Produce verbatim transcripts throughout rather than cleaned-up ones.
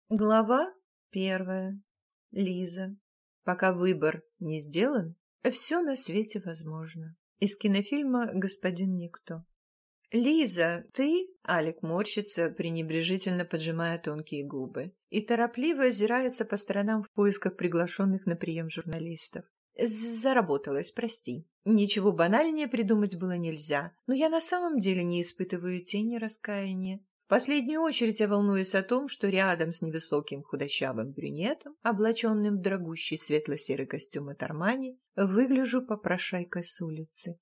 Глава первая. Лиза. Пока выбор не сделан, все на свете возможно. Из кинофильма «Господин Никто». «Лиза, ты?» — Алик морщится, пренебрежительно поджимая тонкие губы, и торопливо озирается по сторонам в поисках приглашенных на прием журналистов. «Заработалась, прости. Ничего банальнее придумать было нельзя, но я на самом деле не испытываю тени раскаяния. В последнюю очередь я волнуюсь о том, что рядом с невысоким худощавым брюнетом, облаченным в дорогущий светло-серый костюм от Армани, выгляжу попрошайкой с улицы.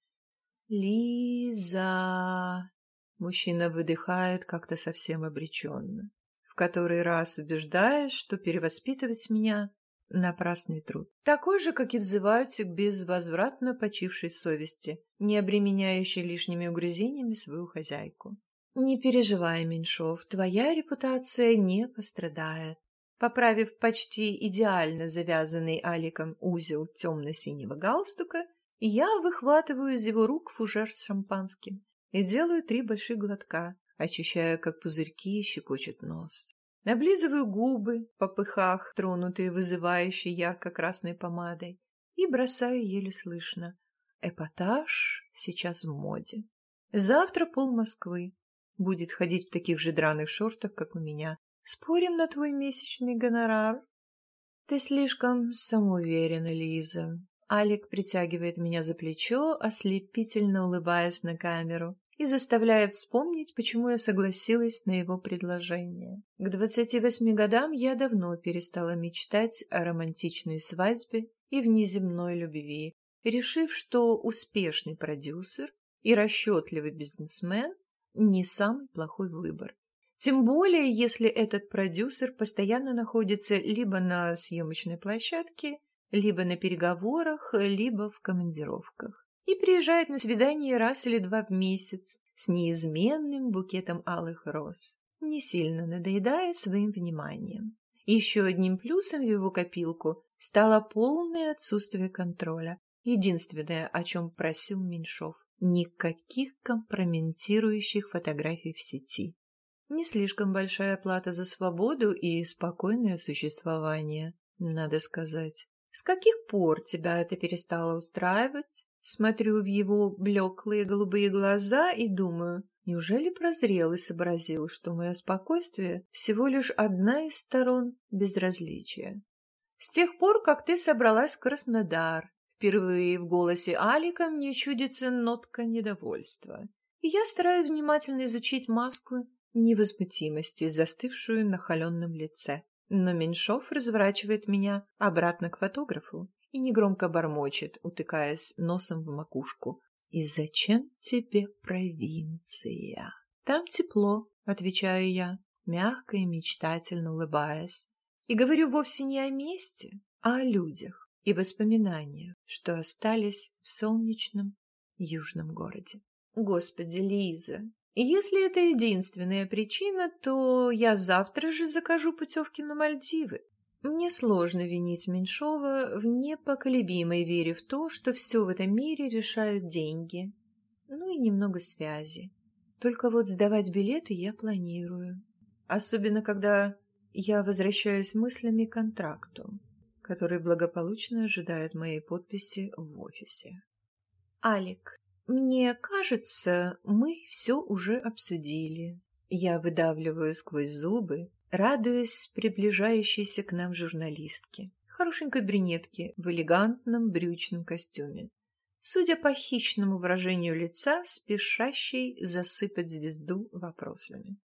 «Лиза!» Мужчина выдыхает как-то совсем обреченно, в который раз убеждаясь, что перевоспитывать меня — напрасный труд. Такой же, как и взываются к безвозвратно почившей совести, не обременяющей лишними угрызениями свою хозяйку. «Не переживай, Меньшов, твоя репутация не пострадает». Поправив почти идеально завязанный Аликом узел темно-синего галстука, я выхватываю из его рук фужер с шампанским и делаю три больших глотка, ощущая, как пузырьки щекочут нос. Наблизываю губы, в попыхах, тронутые вызывающей ярко-красной помадой, и бросаю еле слышно: эпатаж сейчас в моде. Завтра пол Москвы будет ходить в таких же драных шортах, как у меня. Спорим на твой месячный гонорар? Ты слишком самоуверена, Лиза. Алик притягивает меня за плечо, ослепительно улыбаясь на камеру, и заставляет вспомнить, почему я согласилась на его предложение. К двадцати восьми годам я давно перестала мечтать о романтичной свадьбе и внеземной любви, решив, что успешный продюсер и расчетливый бизнесмен не самый плохой выбор. Тем более, если этот продюсер постоянно находится либо на съемочной площадке, либо на переговорах, либо в командировках, и приезжает на свидание раз или два в месяц с неизменным букетом алых роз, не сильно надоедая своим вниманием. Еще одним плюсом в его копилку стало полное отсутствие контроля, единственное, о чем просил Меньшов. Никаких компрометирующих фотографий в сети. Не слишком большая плата за свободу и спокойное существование, надо сказать. С каких пор тебя это перестало устраивать? Смотрю в его блеклые голубые глаза и думаю, неужели прозрел и сообразил, что мое спокойствие всего лишь одна из сторон безразличия? С тех пор, как ты собралась в Краснодар, впервые в голосе Алика мне чудится нотка недовольства, и я стараюсь внимательно изучить маску невозмутимости, застывшую на холеном лице. Но Меньшов разворачивает меня обратно к фотографу и негромко бормочет, утыкаясь носом в макушку. «И зачем тебе провинция?» «Там тепло», — отвечаю я, мягко и мечтательно улыбаясь. И говорю вовсе не о месте, а о людях и воспоминаниях, что остались в солнечном южном городе. Господи, Лиза, если это единственная причина, то я завтра же закажу путевки на Мальдивы. Мне сложно винить Меньшова в непоколебимой вере в то, что все в этом мире решают деньги, ну и немного связи. Только вот сдавать билеты я планирую, особенно когда я возвращаюсь мыслями к контракту, который благополучно ожидает моей подписи в офисе. Алик, мне кажется, мы все уже обсудили. Я выдавливаю сквозь зубы, радуясь приближающейся к нам журналистке, хорошенькой брюнетке в элегантном брючном костюме, судя по хищному выражению лица, спешащей засыпать звезду вопросами.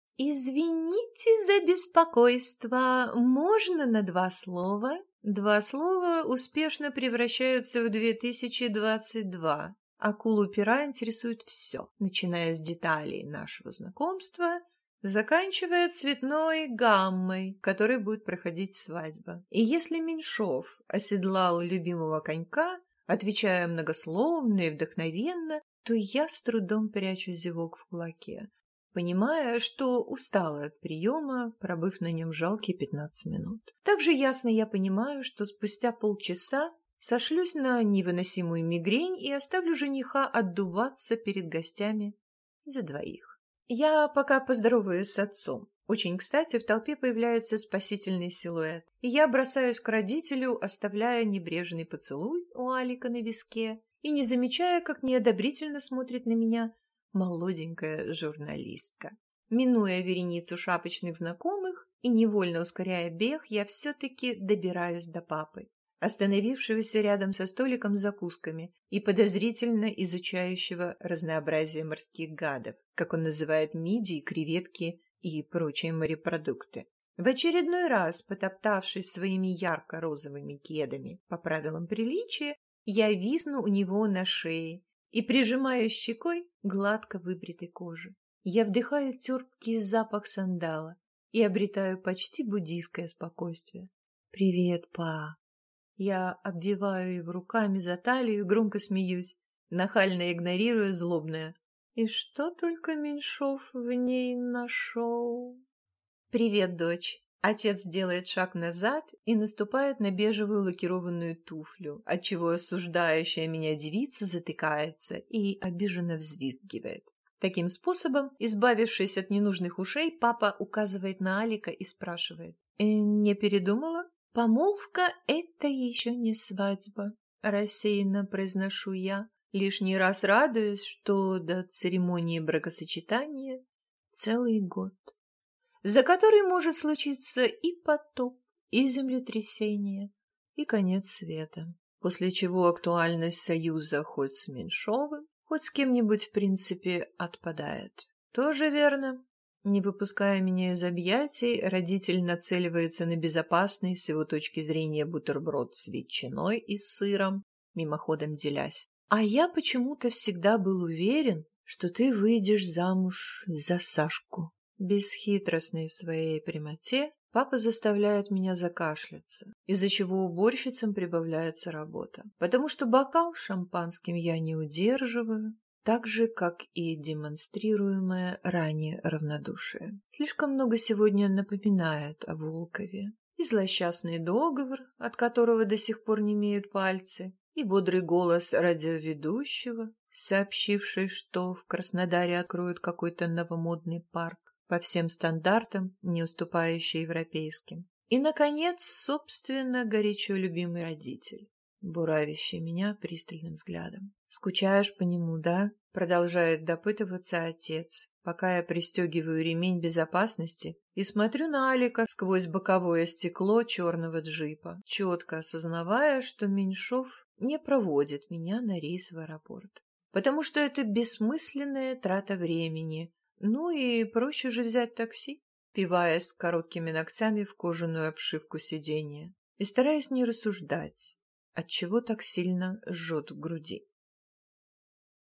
«Извините за беспокойство. Можно на два слова?» Два слова успешно превращаются в две тысячи двадцать два. Акулу пера интересует все, начиная с деталей нашего знакомства, заканчивая цветной гаммой, в которой будет проходить свадьба. И если Меньшов оседлал любимого конька, отвечая многословно и вдохновенно, то я с трудом прячу зевок в кулаке, понимая, что устала от приема, пробыв на нем жалкие пятнадцать минут. Также ясно я понимаю, что спустя полчаса сошлюсь на невыносимую мигрень и оставлю жениха отдуваться перед гостями за двоих. Я пока поздороваюсь с отцом. Очень кстати, в толпе появляется спасительный силуэт, и я бросаюсь к родителю, оставляя небрежный поцелуй у Алика на виске и не замечая, как неодобрительно смотрит на меня молоденькая журналистка. Минуя вереницу шапочных знакомых и невольно ускоряя бег, я все-таки добираюсь до папы, остановившегося рядом со столиком с закусками и подозрительно изучающего разнообразие морских гадов, как он называет мидии, креветки и прочие морепродукты. В очередной раз, потоптавшись своими ярко-розовыми кедами по правилам приличия, я висну у него на шее и прижимаю щекой гладко выбритой кожи. Я вдыхаю терпкий запах сандала и обретаю почти буддийское спокойствие. «Привет, па!» Я обвиваю его руками за талию и громко смеюсь, нахально игнорируя злобное. И что только Меньшов в ней нашел? «Привет, дочь!» Отец делает шаг назад и наступает на бежевую лакированную туфлю, отчего осуждающая меня девица затыкается и обиженно взвизгивает. Таким способом, избавившись от ненужных ушей, папа указывает на Алика и спрашивает. «Э, «Не передумала?» «Помолвка — это еще не свадьба», — рассеянно произношу я, лишний раз радуясь, что до церемонии бракосочетания целый год, за который может случиться и потоп, и землетрясение, и конец света, после чего актуальность союза хоть с Меньшовым, хоть с кем-нибудь в принципе отпадает. Тоже верно. Не выпуская меня из объятий, родитель нацеливается на безопасный, с его точки зрения, бутерброд с ветчиной и сыром, мимоходом делясь. «А я почему-то всегда был уверен, что ты выйдешь замуж за Сашку». Бесхитростный в своей прямоте, папа заставляет меня закашляться, из-за чего уборщицам прибавляется работа, потому что бокал шампанским я не удерживаю, так же, как и демонстрируемое ранее равнодушие. Слишком много сегодня напоминает о Волкове. И злосчастный договор, от которого до сих пор немеют пальцы, и бодрый голос радиоведущего, сообщивший, что в Краснодаре откроют какой-то новомодный парк, по всем стандартам, не уступающий европейским. И, наконец, собственно, горячо любимый родитель, буравящий меня пристальным взглядом. «Скучаешь по нему, да?» — продолжает допытываться отец, пока я пристегиваю ремень безопасности и смотрю на Алика сквозь боковое стекло черного джипа, четко осознавая, что Меньшов не проводит меня на рейс в аэропорт, потому что это бессмысленная трата времени. Ну и проще же взять такси, впиваясь короткими ногтями в кожаную обшивку сиденья и стараясь не рассуждать, отчего так сильно жжет в груди.